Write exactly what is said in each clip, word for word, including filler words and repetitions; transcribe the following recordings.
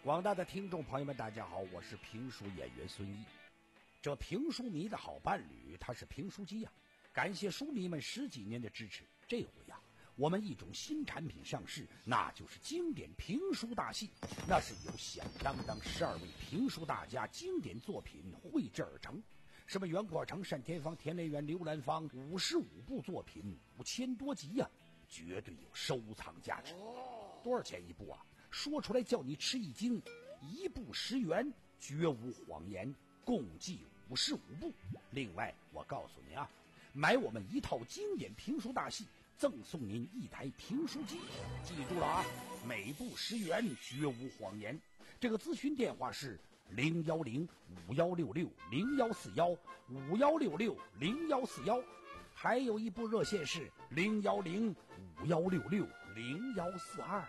广大的听众朋友们，大家好，我是评书演员孙毅。这评书迷的好伴侣，他是评书机呀、啊！感谢书迷们十几年的支持。这回呀、啊，我们一种新产品上市，那就是经典评书大戏。那是由响当当十二位评书大家经典作品绘制而成。什么袁阔成、单田芳、田连元、刘兰芳，五十五部作品，五千多集呀、啊，绝对有收藏价值。多少钱一部啊？说出来叫你吃一惊，一部十元，绝无谎言，共计五十五部。另外我告诉您啊，买我们一套经典评书大戏，赠送您一台评书机。记住了啊，每部十元，绝无谎言。这个咨询电话是零幺零五幺六六零幺四幺五幺六六零幺四幺，还有一部热线是零幺零五幺六六零幺四二。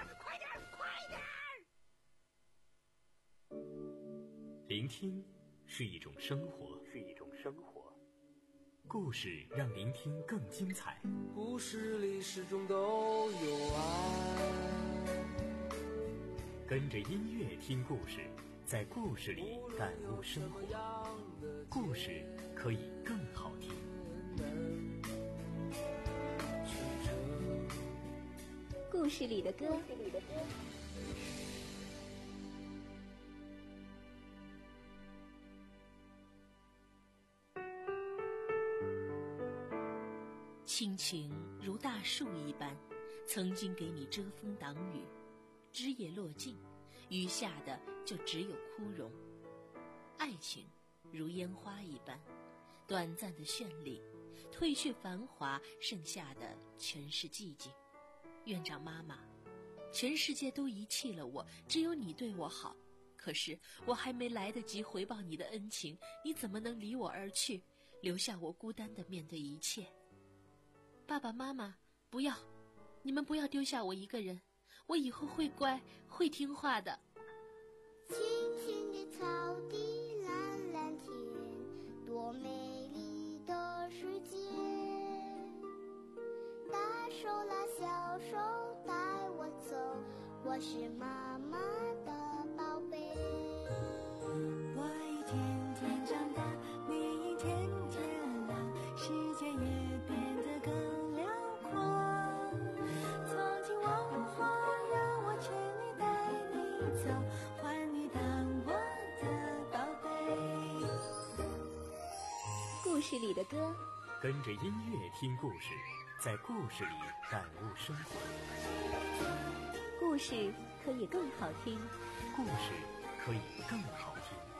聆听是一种生活，是一种生活。故事让聆听更精彩。 故事里始终都有爱。 跟着音乐听故事，在故事里感悟生活。故事可以更好听。 故事里的歌。亲情如大树一般，曾经给你遮风挡雨，枝叶落尽，余下的就只有枯荣。爱情如烟花一般，短暂的绚丽，褪去繁华，剩下的全是寂静。院长妈妈，全世界都遗弃了我，只有你对我好，可是我还没来得及回报你的恩情，你怎么能离我而去，留下我孤单地面对一切？爸爸妈妈，不要，你们不要丢下我一个人，我以后会乖，会听话的。 青青的草地，蓝蓝天，多美丽的世界。大手拉小手带我走，我是妈妈的宝贝。 我一天天长大，你一天天老，世界也变得更辽阔。从今往后，让我牵你带你走，换你当我的宝贝。 故事里的歌， 跟着音乐听故事，在故事里感悟生活。 故事可以更好听， 故事可以更好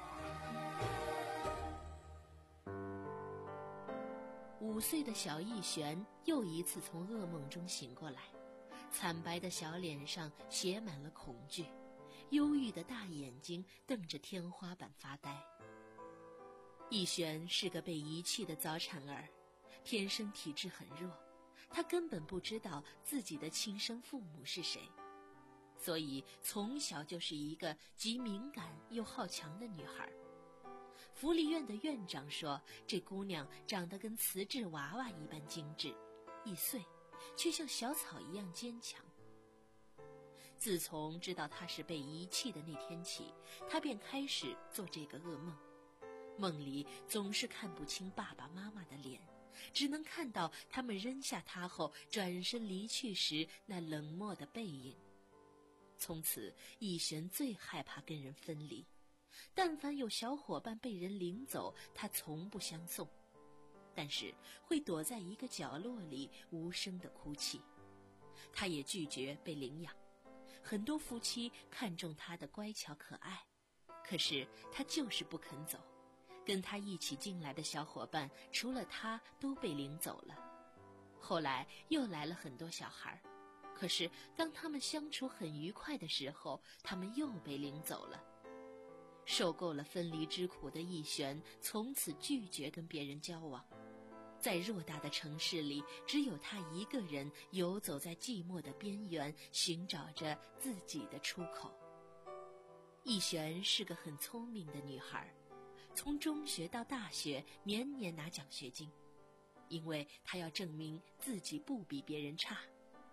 听。 五岁的小逸璇又一次从噩梦中醒过来，惨白的小脸上写满了恐惧，忧郁的大眼睛瞪着天花板发呆。逸璇是个被遗弃的早产儿，天生体质很弱，她根本不知道自己的亲生父母是谁，所以从小就是一个极敏感又好强的女孩。福利院的院长说，这姑娘长得跟瓷质娃娃一般精致，易碎，却像小草一样坚强。自从知道她是被遗弃的那天起，她便开始做这个噩梦，梦里总是看不清爸爸妈妈的脸，只能看到他们扔下她后转身离去时那冷漠的背影。从此，逸璇最害怕跟人分离，但凡有小伙伴被人领走，他从不相送，但是会躲在一个角落里无声地哭泣。他也拒绝被领养，很多夫妻看中他的乖巧可爱，可是他就是不肯走。跟他一起进来的小伙伴，除了他都被领走了。后来又来了很多小孩，可是当他们相处很愉快的时候，他们又被领走了。受够了分离之苦的逸璇，从此拒绝跟别人交往。在偌大的城市里，只有他一个人游走在寂寞的边缘，寻找着自己的出口。逸璇是个很聪明的女孩，从中学到大学年年拿奖学金，因为她要证明自己不比别人差。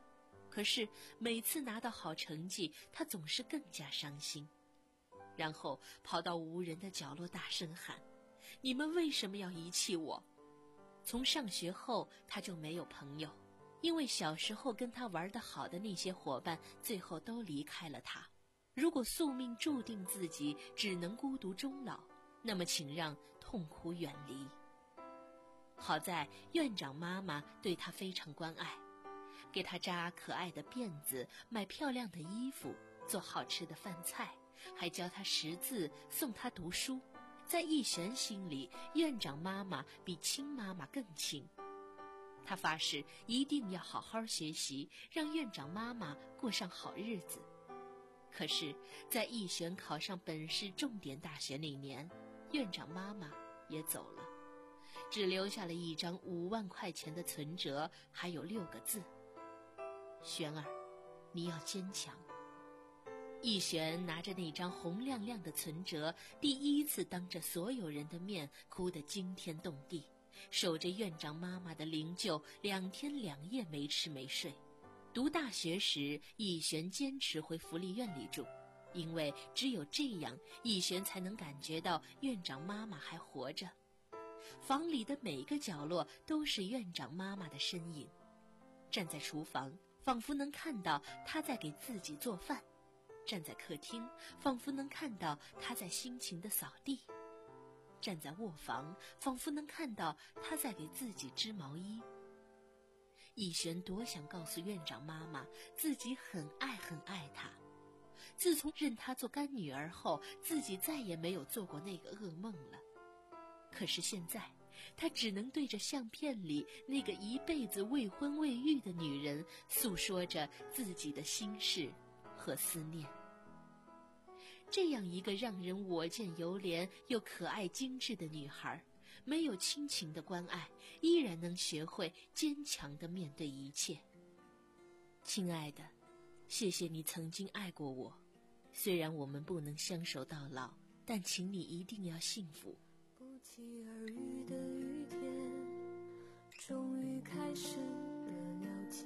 可是每次拿到好成绩，他总是更加伤心，然后跑到无人的角落大声喊：你们为什么要遗弃我？从上学后，他就没有朋友，因为小时候跟他玩得好的那些伙伴最后都离开了他。如果宿命注定自己只能孤独终老，那么请让痛苦远离。好在院长妈妈对他非常关爱，给他扎可爱的辫子，买漂亮的衣服，做好吃的饭菜，还教他识字，送他读书。在逸璇心里，院长妈妈比亲妈妈更亲。他发誓一定要好好学习，让院长妈妈过上好日子。可是在逸璇考上本市重点大学那年，院长妈妈也走了，只留下了一张五万块钱的存折，还有六个字：璇儿，你要坚强。逸璇拿着那张红亮亮的存折，第一次当着所有人的面哭得惊天动地，守着院长妈妈的灵柩，两天两夜没吃没睡。读大学时，逸璇坚持回福利院里住，因为只有这样，逸璇才能感觉到院长妈妈还活着。房里的每个角落都是院长妈妈的身影，站在厨房，仿佛能看到她在给自己做饭；站在客厅，仿佛能看到她在辛勤地扫地；站在卧房，仿佛能看到她在给自己织毛衣。逸璇多想告诉院长妈妈，自己很爱很爱她。自从认她做干女儿后，自己再也没有做过那个噩梦了。可是现在，她只能对着相片里那个一辈子未婚未育的女人，诉说着自己的心事和思念。这样一个让人我见犹怜又可爱精致的女孩，没有亲情的关爱，依然能学会坚强地面对一切。亲爱的，谢谢你曾经爱过我，虽然我们不能相守到老，但请你一定要幸福。 不期而遇的雨天，终于开始了了解。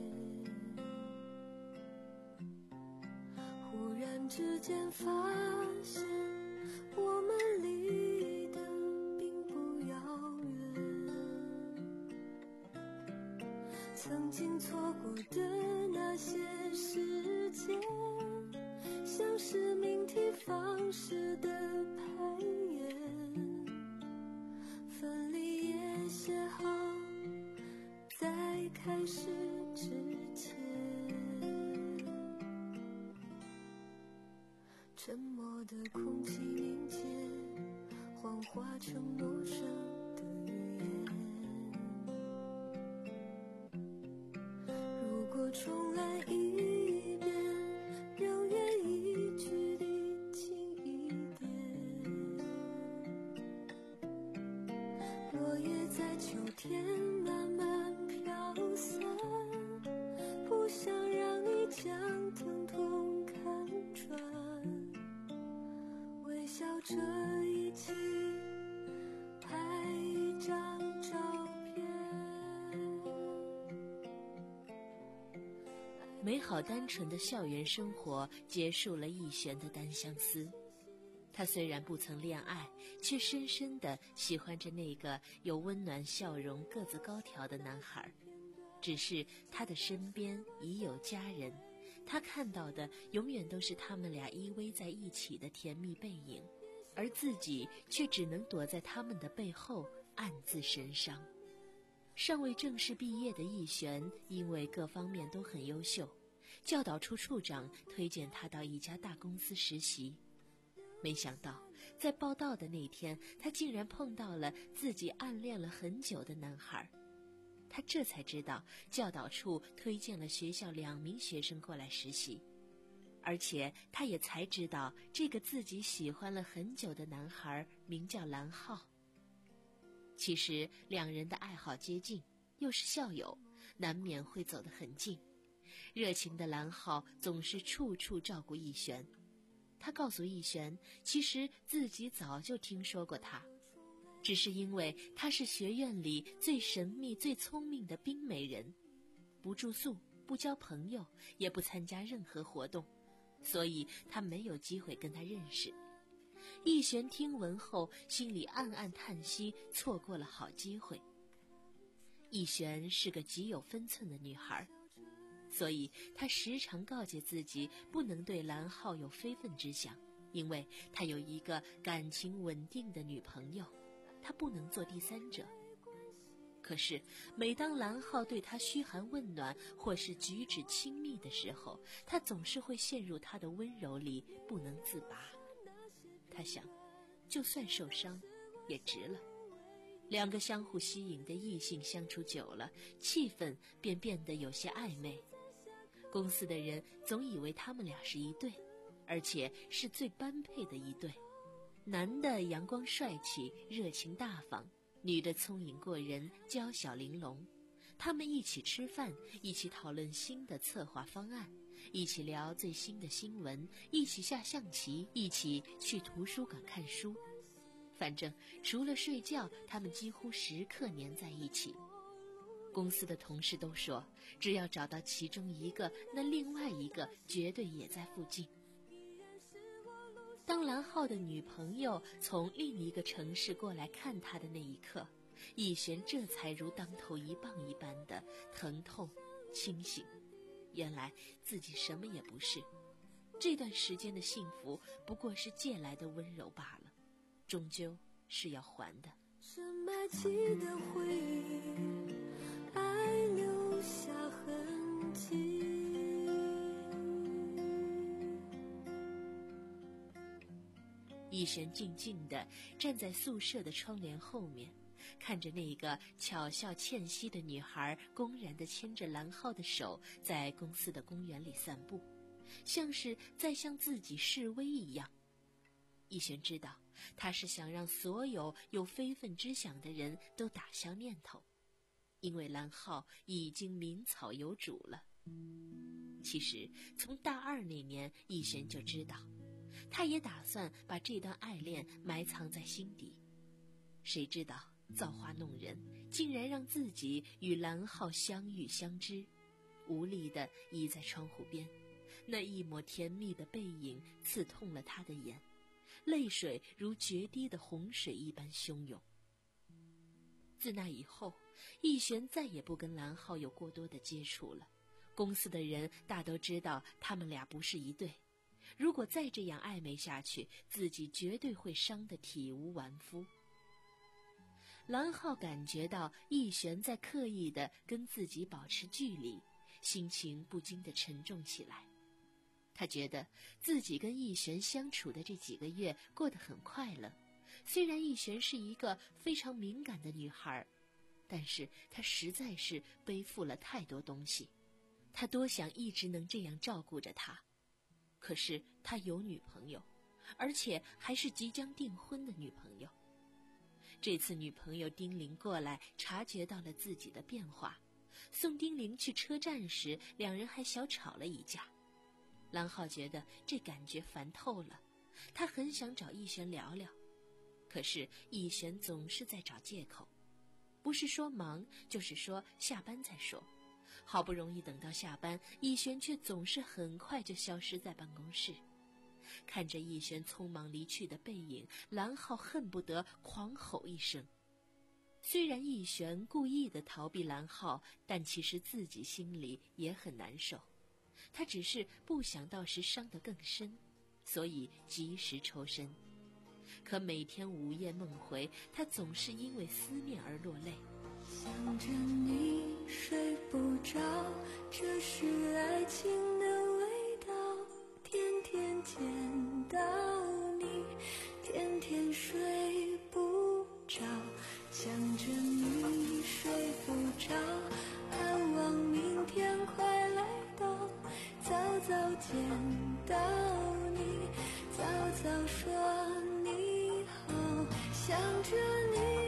忽然之间发现，我们离得并不遥远。曾经错过的那些时间，像是命题方式的排演，分离也写好，在开始之前。沉默的空气凝结，幻化成陌生的语言。如果重来一遍，让愿意距离近一点。落叶在秋天慢慢飘散，不想让你将疼痛看穿。微笑着一起拍一张照片。 美好单纯的校园生活结束了逸璇的单相思。她虽然不曾恋爱，却深深地喜欢着那个有温暖笑容、个子高挑的男孩。只是他的身边已有家人，他看到的永远都是他们俩依偎在一起的甜蜜背影，而自己却只能躲在他们的背后暗自神伤。尚未正式毕业的逸璇因为各方面都很优秀，教导处处长推荐他到一家大公司实习。没想到在报到的那天，他竟然碰到了自己暗恋了很久的男孩。他这才知道教导处推荐了学校两名学生过来实习，而且他也才知道这个自己喜欢了很久的男孩名叫蓝浩。其实两人的爱好接近，又是校友，难免会走得很近。热情的蓝浩总是处处照顾逸璇。他告诉逸璇，其实自己早就听说过他，只是因为她是学院里最神秘最聪明的冰美人，不住宿不交朋友，也不参加任何活动，所以他没有机会跟他认识。逸璇听闻后，心里暗暗叹息，错过了好机会。逸璇是个极有分寸的女孩，所以她时常告诫自己不能对蓝浩有非分之想，因为她有一个感情稳定的女朋友，她不能做第三者。可是每当蓝浩对她嘘寒问暖或是举止亲密的时候，她总是会陷入他的温柔里不能自拔。她想，就算受伤也值了。两个相互吸引的异性相处久了，气氛便变得有些暧昧。公司的人总以为他们俩是一对，而且是最般配的一对。男的阳光帅气，热情大方，女的聪颖过人，娇小玲珑。他们一起吃饭，一起讨论新的策划方案，一起聊最新的新闻，一起下象棋，一起去图书馆看书。反正除了睡觉，他们几乎时刻黏在一起。公司的同事都说，只要找到其中一个，那另外一个绝对也在附近。当蓝浩的女朋友从另一个城市过来看他的那一刻，逸璇这才如当头一棒一般的疼痛清醒，原来自己什么也不是，这段时间的幸福不过是借来的温柔罢了，终究是要还的。 深埋起的回忆，爱留下痕迹。 逸璇静静地站在宿舍的窗帘后面，看着那个巧笑倩兮的女孩公然地牵着蓝浩的手在公司的公园里散步，像是在向自己示威一样。逸璇知道，他是想让所有有非分之想的人都打消念头，因为蓝浩已经名草有主了。其实从大二那年，逸璇就知道，他也打算把这段爱恋埋藏在心底。谁知道造化弄人，竟然让自己与蓝浩相遇相知，无力地倚在窗户边，那一抹甜蜜的背影刺痛了他的眼，泪水如决堤的洪水一般汹涌。自那以后，逸璇再也不跟蓝浩有过多的接触了。公司的人大都知道他们俩不是一对，如果再这样暧昧下去，自己绝对会伤得体无完肤。蓝浩感觉到逸璇在刻意地跟自己保持距离，心情不禁地沉重起来。他觉得自己跟逸璇相处的这几个月过得很快乐，虽然逸璇是一个非常敏感的女孩，但是她实在是背负了太多东西。他多想一直能这样照顾着她，可是他有女朋友，而且还是即将订婚的女朋友。这次女朋友丁玲过来，察觉到了自己的变化，送丁玲去车站时，两人还小吵了一架。蓝浩觉得这感觉烦透了，他很想找逸璇聊聊，可是逸璇总是在找借口，不是说忙，就是说下班再说。好不容易等到下班，逸璇却总是很快就消失在办公室。看着逸璇匆忙离去的背影，蓝浩恨不得狂吼一声。虽然逸璇故意的逃避蓝浩，但其实自己心里也很难受。他只是不想到时伤得更深，所以及时抽身。可每天午夜梦回，他总是因为思念而落泪。 想着你睡不着，这是爱情的味道，天天见到你，天天睡不着，想着你睡不着，盼望明天快来到，早早见到你，早早说你好，想着你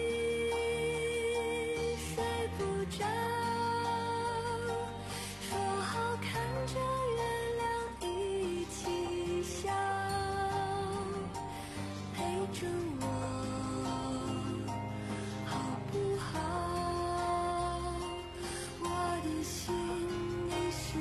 心你是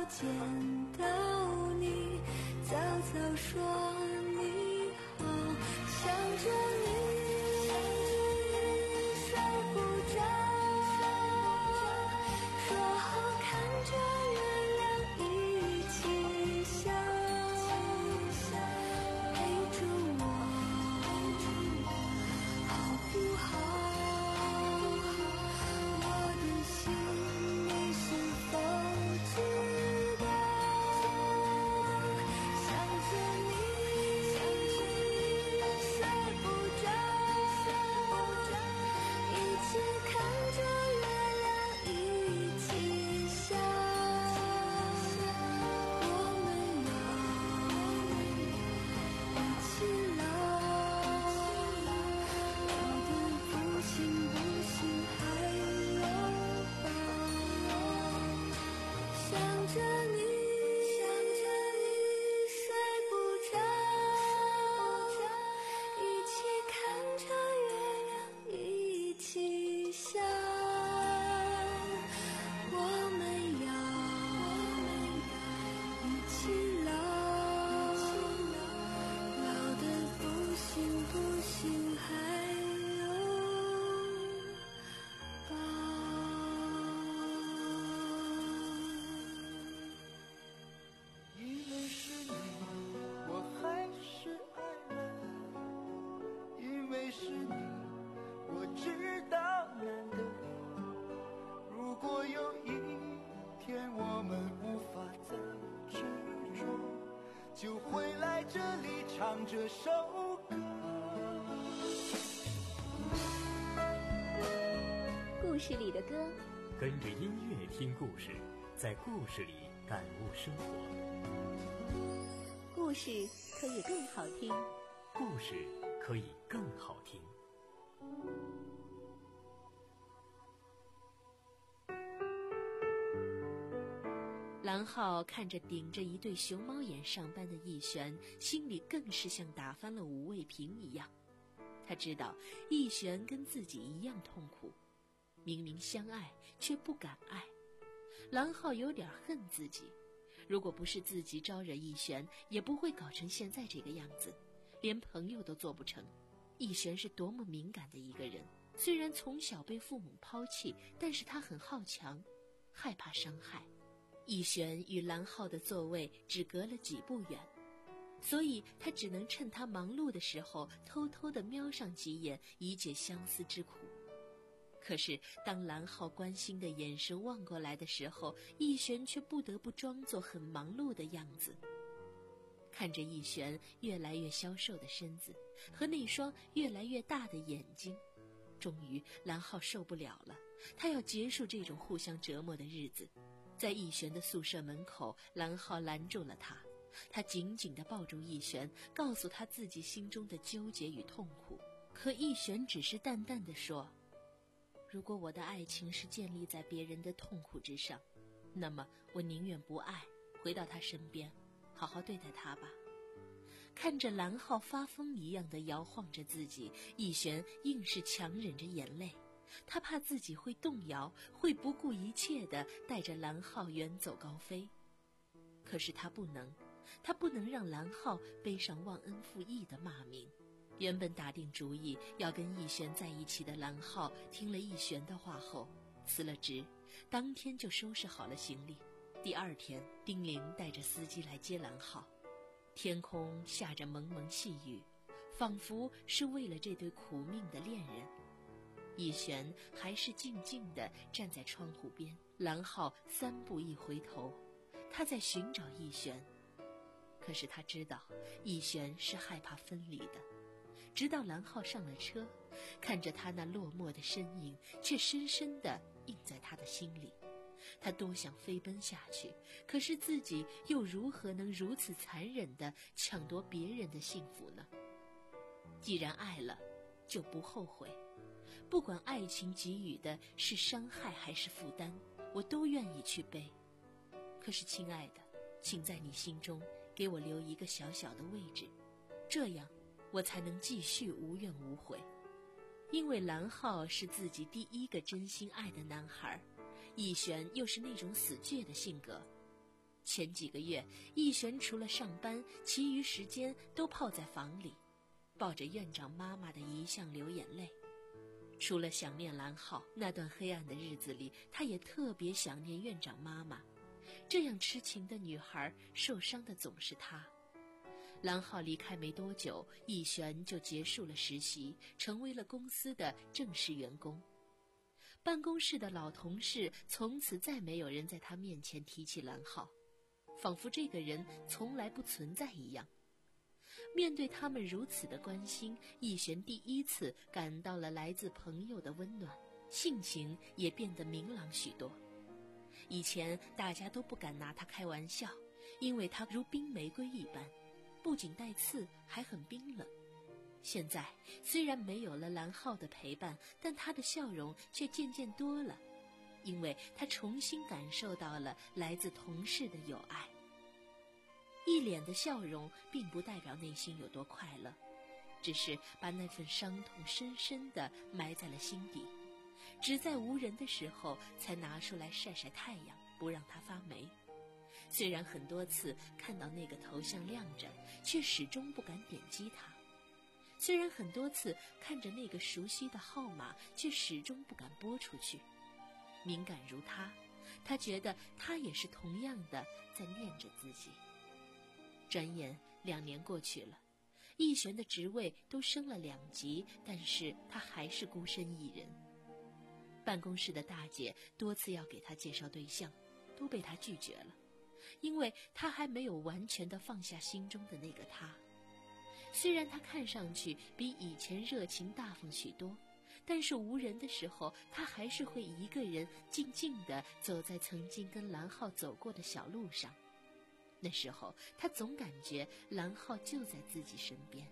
见到你，早早说你好，想着你睡不着，说好看着月亮一起笑，陪着我好不好？我的心你是否知道？想着你睡不着，一起看着月亮一起笑，我们要一起老，老得不行不行还有抱，想着你想着你睡不着，一起看着月亮一起笑，我们要一起老，老得不行不行还有因为是你，我还是爱了；因为是你，我知道难得。如果有一天我们无法再执着，就回来这里唱这首歌。 故事里的歌， 跟着音乐听故事，在故事里感悟生活。 故事可以更好听。 故事可以更好听。 蓝浩看着顶着一对熊猫眼上班的逸璇，心里更是像打翻了五味瓶一样。他知道逸璇跟自己一样痛苦，明明相爱却不敢爱。蓝浩有点恨自己，如果不是自己招惹逸璇，也不会搞成现在这个样子，连朋友都做不成。逸璇是多么敏感的一个人，虽然从小被父母抛弃，但是他很好强，害怕伤害。逸璇与蓝浩的座位只隔了几步远，所以他只能趁他忙碌的时候偷偷地瞄上几眼，以解相思之苦。可是当蓝浩关心的眼神望过来的时候，逸璇却不得不装作很忙碌的样子。看着逸璇越来越消瘦的身子和那双越来越大的眼睛，终于蓝浩受不了了，他要结束这种互相折磨的日子。在逸璇的宿舍门口，蓝浩拦住了他，他紧紧地抱住逸璇，告诉他自己心中的纠结与痛苦。可逸璇只是淡淡地说，如果我的爱情是建立在别人的痛苦之上，那么我宁愿不爱，回到他身边，好好对待他吧。看着蓝浩发疯一样的摇晃着自己，逸璇硬是强忍着眼泪，他怕自己会动摇，会不顾一切地带着蓝浩远走高飞。可是他不能，他不能让蓝浩背上忘恩负义的骂名。原本打定主意要跟逸璇在一起的蓝浩，听了逸璇的话后辞了职，当天就收拾好了行李。第二天，丁玲带着司机来接蓝浩，天空下着蒙蒙细雨，仿佛是为了这对苦命的恋人。逸璇还是静静地站在窗户边，蓝浩三步一回头，他在寻找逸璇。可是他知道逸璇是害怕分离的。直到蓝浩上了车，看着他那落寞的身影，却深深地印在他的心里。他多想飞奔下去，可是自己又如何能如此残忍地抢夺别人的幸福呢？既然爱了，就不后悔。不管爱情给予的是伤害还是负担，我都愿意去背。可是亲爱的，请在你心中给我留一个小小的位置，这样我才能继续无怨无悔。因为蓝浩是自己第一个真心爱的男孩，逸璇又是那种死倔的性格， 前几个月，逸璇除了上班，其余时间都泡在房里，抱着院长妈妈的遗像流眼泪。除了想念兰浩，那段黑暗的日子里，他也特别想念院长妈妈。这样痴情的女孩，受伤的总是她。兰浩离开没多久，逸璇就结束了实习，成为了公司的正式员工。办公室的老同事从此再没有人在他面前提起兰浩，仿佛这个人从来不存在一样。面对他们如此的关心，逸璇第一次感到了来自朋友的温暖，性情也变得明朗许多。以前大家都不敢拿他开玩笑，因为他如冰玫瑰一般，不仅带刺，还很冰冷。现在虽然没有了兰浩的陪伴，但他的笑容却渐渐多了，因为他重新感受到了来自同事的友爱。一脸的笑容并不代表内心有多快乐，只是把那份伤痛深深地埋在了心底，只在无人的时候才拿出来晒晒太阳，不让它发霉。虽然很多次看到那个头像亮着，却始终不敢点击它；虽然很多次看着那个熟悉的号码，却始终不敢拨出去。敏感如他，他觉得他也是同样的在念着自己。转眼两年过去了，逸璇的职位都升了两级，但是他还是孤身一人。办公室的大姐多次要给他介绍对象，都被他拒绝了，因为他还没有完全的放下心中的那个他。虽然他看上去比以前热情大方许多，但是无人的时候，他还是会一个人静静地走在曾经跟兰浩走过的小路上。那时候他总感觉兰浩就在自己身边。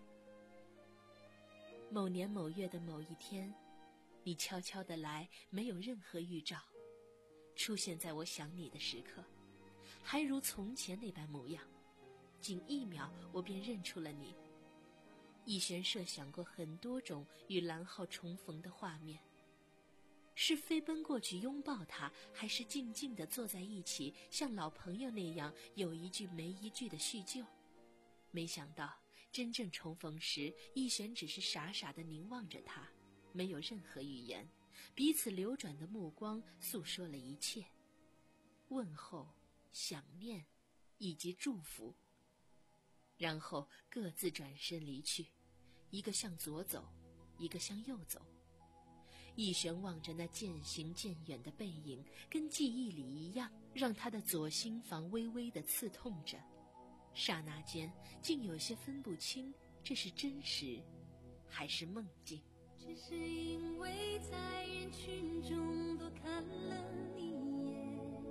某年某月的某一天，你悄悄地来，没有任何预兆，出现在我想你的时刻，还如从前那般模样，仅一秒我便认出了你。逸璇设想过很多种与兰浩重逢的画面，是飞奔过去拥抱他，还是静静地坐在一起，像老朋友那样有一句没一句的叙旧。没想到真正重逢时，逸璇只是傻傻地凝望着他，没有任何语言，彼此流转的目光诉说了一切，问候、想念以及祝福，然后各自转身离去，一个向左走，一个向右走。逸璇望着那渐行渐远的背影，跟记忆里一样，让他的左心房微微地刺痛着。刹那间竟有些分不清，这是真实还是梦境。 只是因为在人群中多看了你一眼，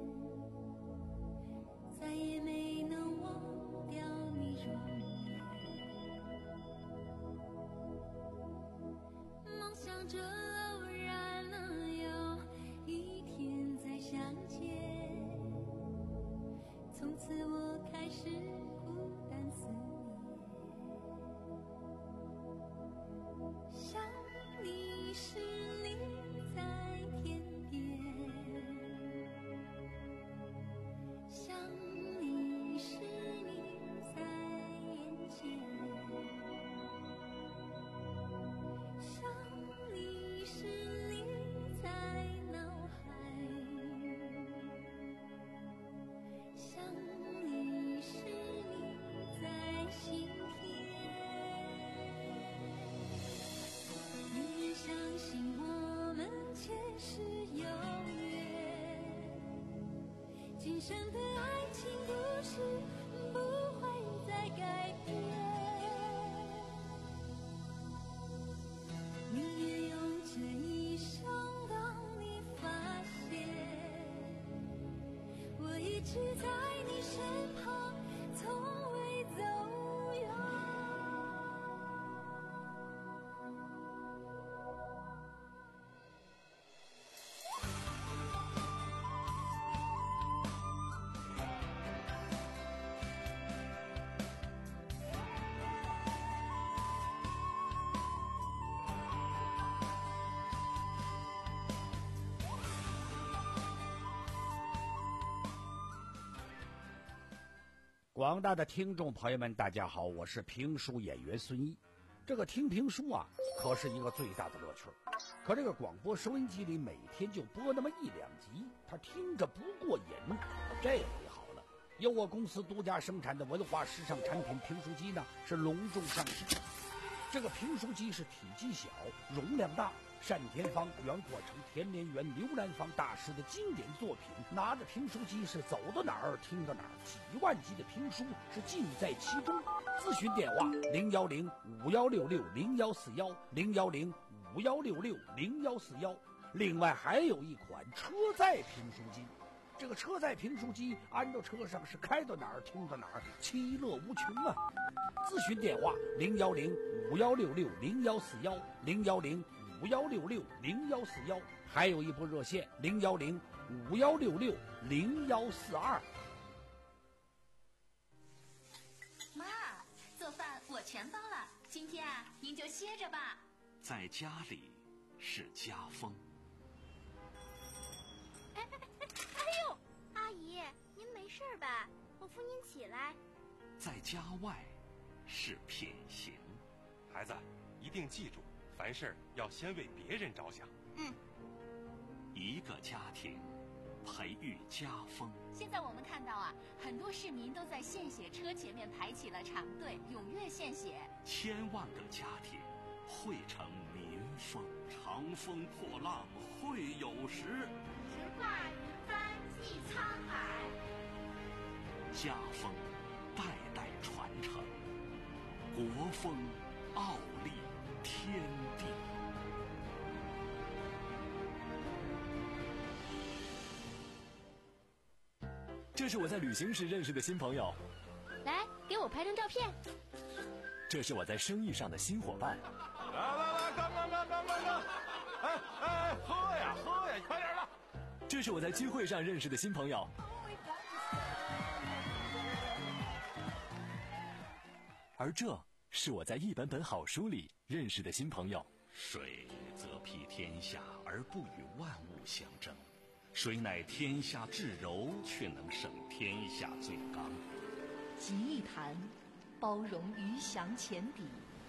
再也没能忘掉你容颜。梦想着偶然能有一天再相见，从此我开始孤单思念。想你是你在天边，想你是你在眼前，想你是你在脑海，想你是你在心田。宁愿相信我们前世有缘，今生的爱情故事不会再改变。宁愿用这一生等你发现，我一直在你身旁，从未走远。 广大的听众朋友们，大家好，我是评书演员孙一。这个听评书啊，可是一个最大的乐趣。可这个广播收音机里每天就播那么一两集，他听着不过瘾。这回好了，由我公司独家生产的文化时尚产品评书机呢，是隆重上市。这个评书机是体积小、容量大，单田芳、袁阔成、田连元、刘兰芳大师的经典作品，拿着评书机是走到哪儿听到哪儿，几万集的评书是尽在其中。咨询电话零幺零五幺六六零幺四幺零幺零五幺六六零幺四幺。另外还有一款车载评书机，这个车载评书机安到车上是开到哪儿听到哪儿，其乐无穷啊！咨询电话零幺零五幺六六零幺四幺零幺零五幺六六零幺四幺，还有一部热线零幺零五幺六六零幺四二。 妈，做饭我全包了，今天啊，您就歇着吧。 在家里是家风。 哎哎哎哎呦，阿姨，您没事吧？我扶您起来。 在家外是品行。 孩子，一定记住，凡事要先为别人着想。 嗯。 一个家庭培育家风。 现在我们看到啊，很多市民都在献血车前面排起了长队，踊跃献血。 千万个家庭汇成民风。长风破浪会有时， 直挂云帆济沧海。 家风代代传承，国风傲立天地。 这是我在旅行时认识的新朋友， 来给我拍张照片。 这是我在生意上的新伙伴。 来来来，干干干干干干！哎哎，喝呀喝呀，快点的！ 这是我在聚会上认识的新朋友。而这是我在一本本好书里认识的新朋友。 水则披天下而不与万物相争，水乃天下至柔，却能胜天下最刚。 集一坛，包容鱼翔浅底；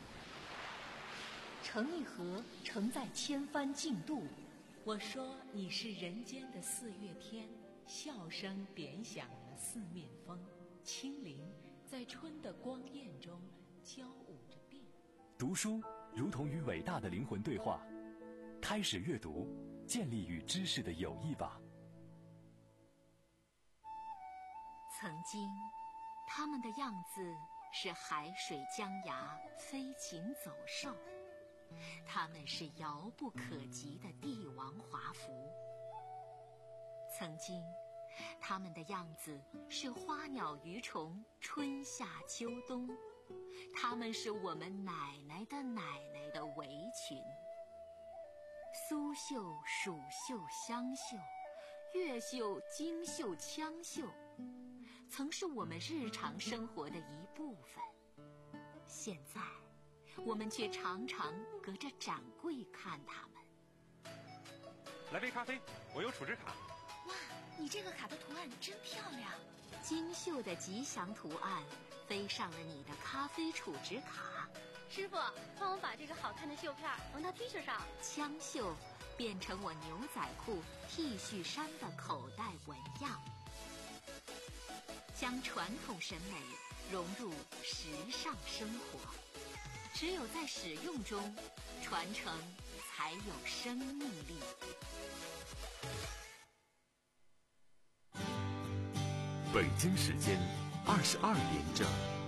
盛一盒，承载千帆竞渡。 我说你是人间的四月天，笑声点响了四面风，清灵在春的光艳中交舞着变。 读书如同与伟大的灵魂对话，开始阅读，建立与知识的友谊吧。 曾经，他们的样子是海水江崖，飞禽走兽。他们是遥不可及的帝王华服。曾经，他们的样子是花鸟鱼虫，春夏秋冬。他们是我们奶奶的奶奶的围裙。苏绣、蜀绣、湘绣，越绣、京绣、羌绣，曾是我们日常生活的一部分。现在我们却常常隔着展柜看他们。 来杯咖啡，我有储值卡。 哇，你这个卡的图案真漂亮！精绣的吉祥图案飞上了你的咖啡储值卡。 师傅，帮我把这个好看的绣片缝到 T 恤上。 羌绣变成我牛仔裤、T 恤衫的口袋纹样，将传统审美融入时尚生活。只有在使用中，传承才有生命力。 北京时间二十二点整。